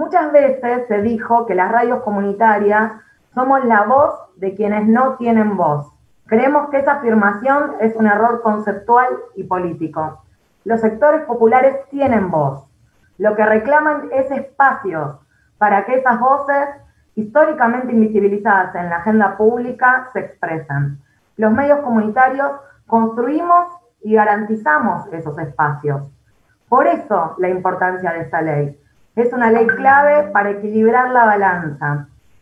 Muchas veces se dijo que las radios comunitarias somos la voz de quienes no tienen voz. Creemos que esa afirmación es un error conceptual y político. Los sectores populares tienen voz. Lo que reclaman es espacios para que esas voces, históricamente invisibilizadas en la agenda pública, se expresen. Los medios comunitarios construimos y garantizamos esos espacios. Por eso la importancia de esta ley. Es una ley clave para equilibrar la balanza